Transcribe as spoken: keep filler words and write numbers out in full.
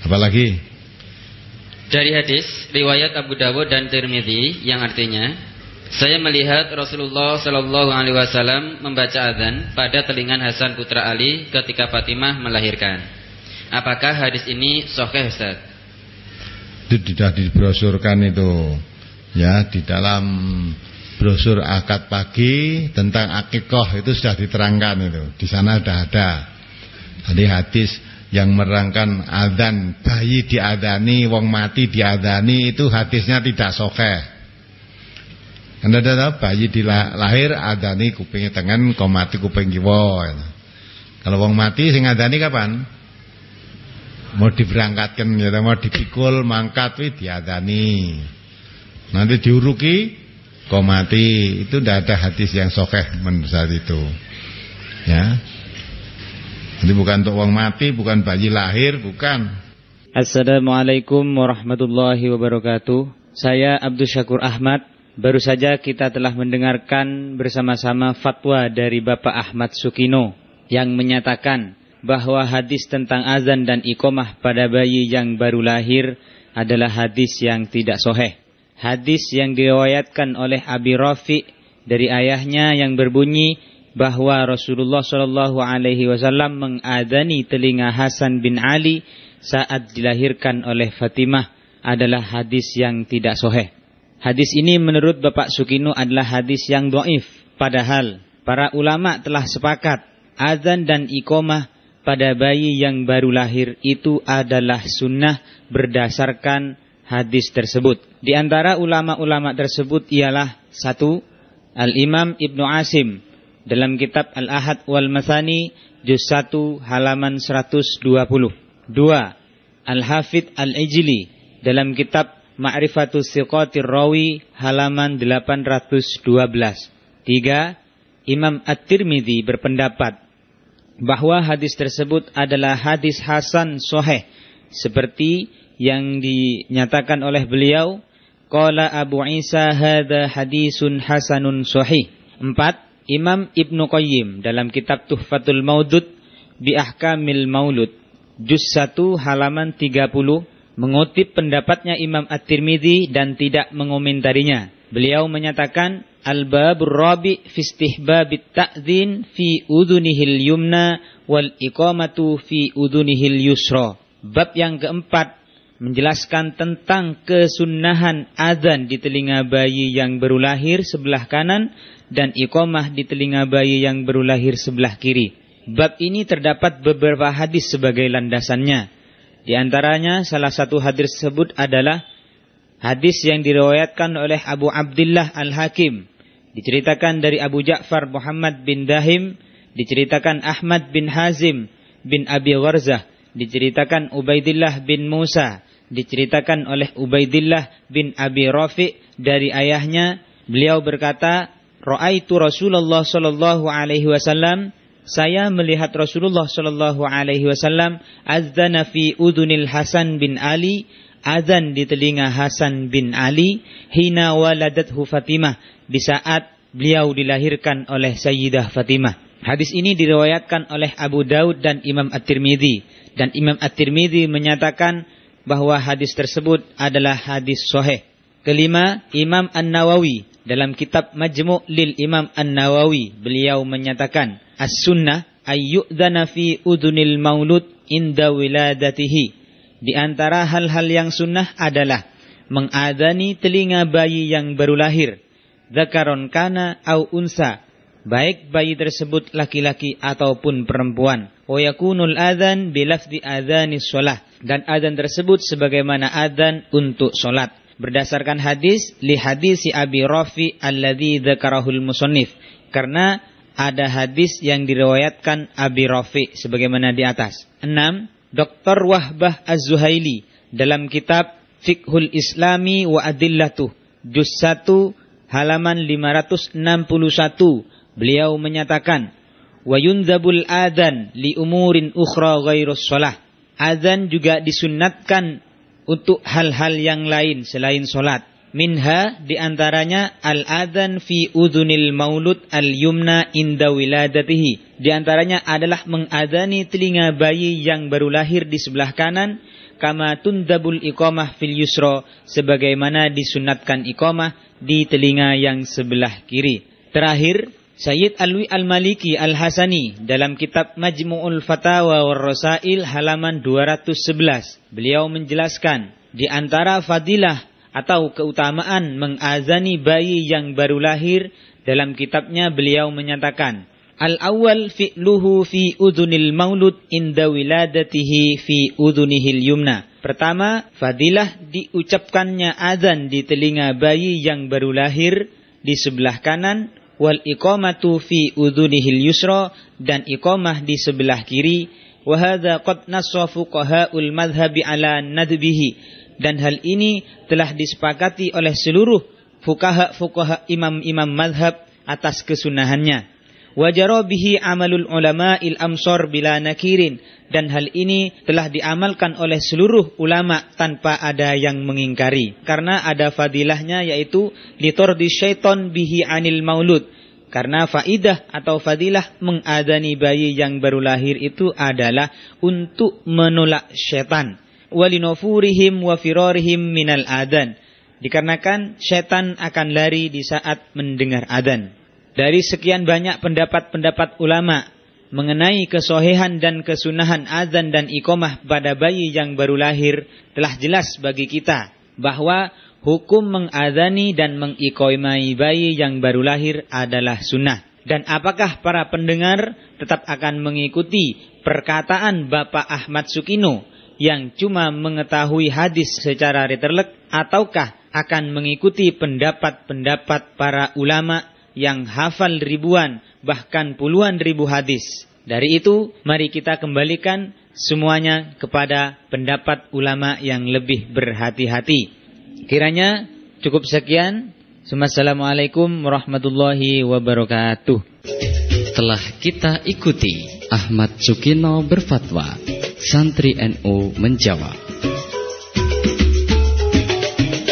Apalagi? Dari hadis riwayat Abu Dawud dan Tirmidzi yang artinya, saya melihat Rasulullah Shallallahu Alaihi Wasallam membaca azan pada telinga Hasan putra Ali ketika Fatimah melahirkan. Apakah hadis ini sahih, Ustaz? Itu sudah dibrosurkan itu, ya, di dalam brosur akad pagi tentang akikoh itu sudah diterangkan itu. Di sana sudah ada. Jadi hadis yang merangkan adzan bayi diadani, wong mati diadani, itu hadisnya tidak sahih. Anda tahu bayi dilahir adani kuping tengen, kok mati kuping kiwa. Kalau wong mati sing adani kapan? Mau diberangkatkan ya, mau dipikul mangkat wi diadani. Nanti diuruki kok mati. Itu tidak ada hadis yang sahih menurut saat itu. Ya. Jadi bukan untuk wong mati, bukan bayi lahir, bukan. Assalamualaikum warahmatullahi wabarakatuh. Saya Abdul Syakur Ahmad. Baru saja kita telah mendengarkan bersama-sama fatwa dari Bapak Ahmad Sukino yang menyatakan bahwa hadis tentang azan dan iqamah pada bayi yang baru lahir adalah hadis yang tidak sahih. Hadis yang diriwayatkan oleh Abi Rafi dari ayahnya yang berbunyi bahwa Rasulullah Shallallahu Alaihi Wasallam mengadani telinga Hasan bin Ali saat dilahirkan oleh Fatimah adalah hadis yang tidak sahih. Hadis ini menurut Bapak Sukino adalah hadis yang dhaif. Padahal para ulama telah sepakat azan dan iqamah pada bayi yang baru lahir itu adalah sunnah berdasarkan hadis tersebut. Di antara ulama-ulama tersebut ialah satu, Al-Imam Ibnu Asim dalam kitab Al-Ahad wal Masani juz satu halaman seratus dua puluh. Dua, Al-Hafidh Al-Ijli dalam kitab Ma'rifatus Siqatir Rawi halaman delapan ratus dua belas. Tiga, Imam At-Tirmidzi berpendapat bahwa hadis tersebut adalah hadis hasan sahih seperti yang dinyatakan oleh beliau, qala Abu Isa hadza hadisun hasanun sahih. Empat, Imam Ibnu Qayyim dalam kitab Tuhfatul Maudud bi Ahkamil Maulud juz satu halaman tiga puluh mengutip pendapatnya Imam At-Tirmidzi dan tidak mengomentarinya. Beliau menyatakan al-babur rabi fi istihbabit ta'dzin fi udhunihil yumna wal iqamatu fi udhunihil yusra. Bab yang keempat menjelaskan tentang kesunnahan azan di telinga bayi yang baru lahir sebelah kanan dan iqamah di telinga bayi yang baru lahir sebelah kiri. Bab ini terdapat beberapa hadis sebagai landasannya. Di antaranya salah satu hadis tersebut adalah hadis yang diriwayatkan oleh Abu Abdullah Al-Hakim. Diceritakan dari Abu Ja'far Muhammad bin Dahim, diceritakan Ahmad bin Hazim bin Abi Warzah, diceritakan Ubaidillah bin Musa, diceritakan oleh Ubaidillah bin Abi Rafi dari ayahnya. Beliau berkata, Ra'aitu Rasulullah sallallahu alaihi wasallam, saya melihat Rasulullah sallallahu alaihi wasallam azana fi udhunil Hasan bin Ali, azan di telinga Hasan bin Ali, hina waladathu Fatimah, di saat beliau dilahirkan oleh Sayyidah Fatimah. Hadis ini diriwayatkan oleh Abu Daud dan Imam At-Tirmidzi, dan Imam At-Tirmidzi menyatakan bahwa hadis tersebut adalah hadis sahih. Kelima, Imam An-Nawawi dalam kitab Majmu' lil Imam An-Nawawi, beliau menyatakan as-sunnah ayyu'dzana fi udhunil maulud inda wiladatihi. Di antara hal-hal yang sunnah adalah mengadani telinga bayi yang baru lahir, dzakaron kana au unsa, baik bayi tersebut laki-laki ataupun perempuan. Wa yakunul adzan bi lafzi adzanis shalah, dan adzan tersebut sebagaimana adzan untuk salat. Berdasarkan hadis li hadisi Abi Rafi alladzi dzakarahul musannif, karena ada hadis yang diriwayatkan Abi Rafi sebagaimana di atas. Enam, Doktor Wahbah Az-Zuhaili dalam kitab Fiqhul Islami wa Adillatuh juz satu halaman lima ratus enam puluh satu, beliau menyatakan wa yunzabul adzan li umurin ukhra ghairus shalah. Azan juga disunnatkan untuk hal-hal yang lain selain solat. Minha diantaranya al-adhan fi udhunil maulud al-yumna inda wiladatihi. Diantaranya adalah mengadani telinga bayi yang baru lahir di sebelah kanan, kama tundabul iqamah fil yusra, sebagaimana disunatkan iqamah di telinga yang sebelah kiri. Terakhir, Sayyid Alwi Al-Maliki Al-Hasani dalam kitab Majmu'ul Fatawa war Rasail halaman dua ratus sebelas, beliau menjelaskan di antara fadilah atau keutamaan mengazani bayi yang baru lahir. Dalam kitabnya beliau menyatakan, al-awwal fi'luhu fi udhunil maulud inda wiladatihi fi udhunihil yumna. Pertama, fadilah diucapkannya azan di telinga bayi yang baru lahir di sebelah kanan, wal iqamatu fi udhunihil yusra, dan iqamah di sebelah kiri. Wa hadza qad nassa fuqaha'ul madhhabi ala nadbihi, dan hal ini telah disepakati oleh seluruh fuqaha-fuqaha imam-imam madhab atas kesunahannya. Wajara bihi amalul ulama'il amsar bila nakirin, dan hal ini telah diamalkan oleh seluruh ulama tanpa ada yang mengingkari. Karena ada fadilahnya, yaitu litordi syaiton bihi anil maulud. Karena faidah atau fadilah mengadani bayi yang baru lahir itu adalah untuk menolak syaitan. Walinofurihim wa firarihim minal adhan, dikarenakan syaitan akan lari di saat mendengar adhan. Dari sekian banyak pendapat-pendapat ulama mengenai kesohihan dan kesunahan adhan dan iqamah pada bayi yang baru lahir, telah jelas bagi kita bahwa hukum mengadhani dan mengiqamai bayi yang baru lahir adalah sunnah. Dan apakah para pendengar tetap akan mengikuti perkataan Bapak Ahmad Sukino yang cuma mengetahui hadis secara riterlek, ataukah akan mengikuti pendapat-pendapat para ulama yang hafal ribuan bahkan puluhan ribu hadis? Dari itu, mari kita kembalikan semuanya kepada pendapat ulama yang lebih berhati-hati. Kiranya cukup sekian. Assalamualaikum warahmatullahi wabarakatuh. Telah kita ikuti Ahmad Sukino berfatwa, Santri N U menjawab.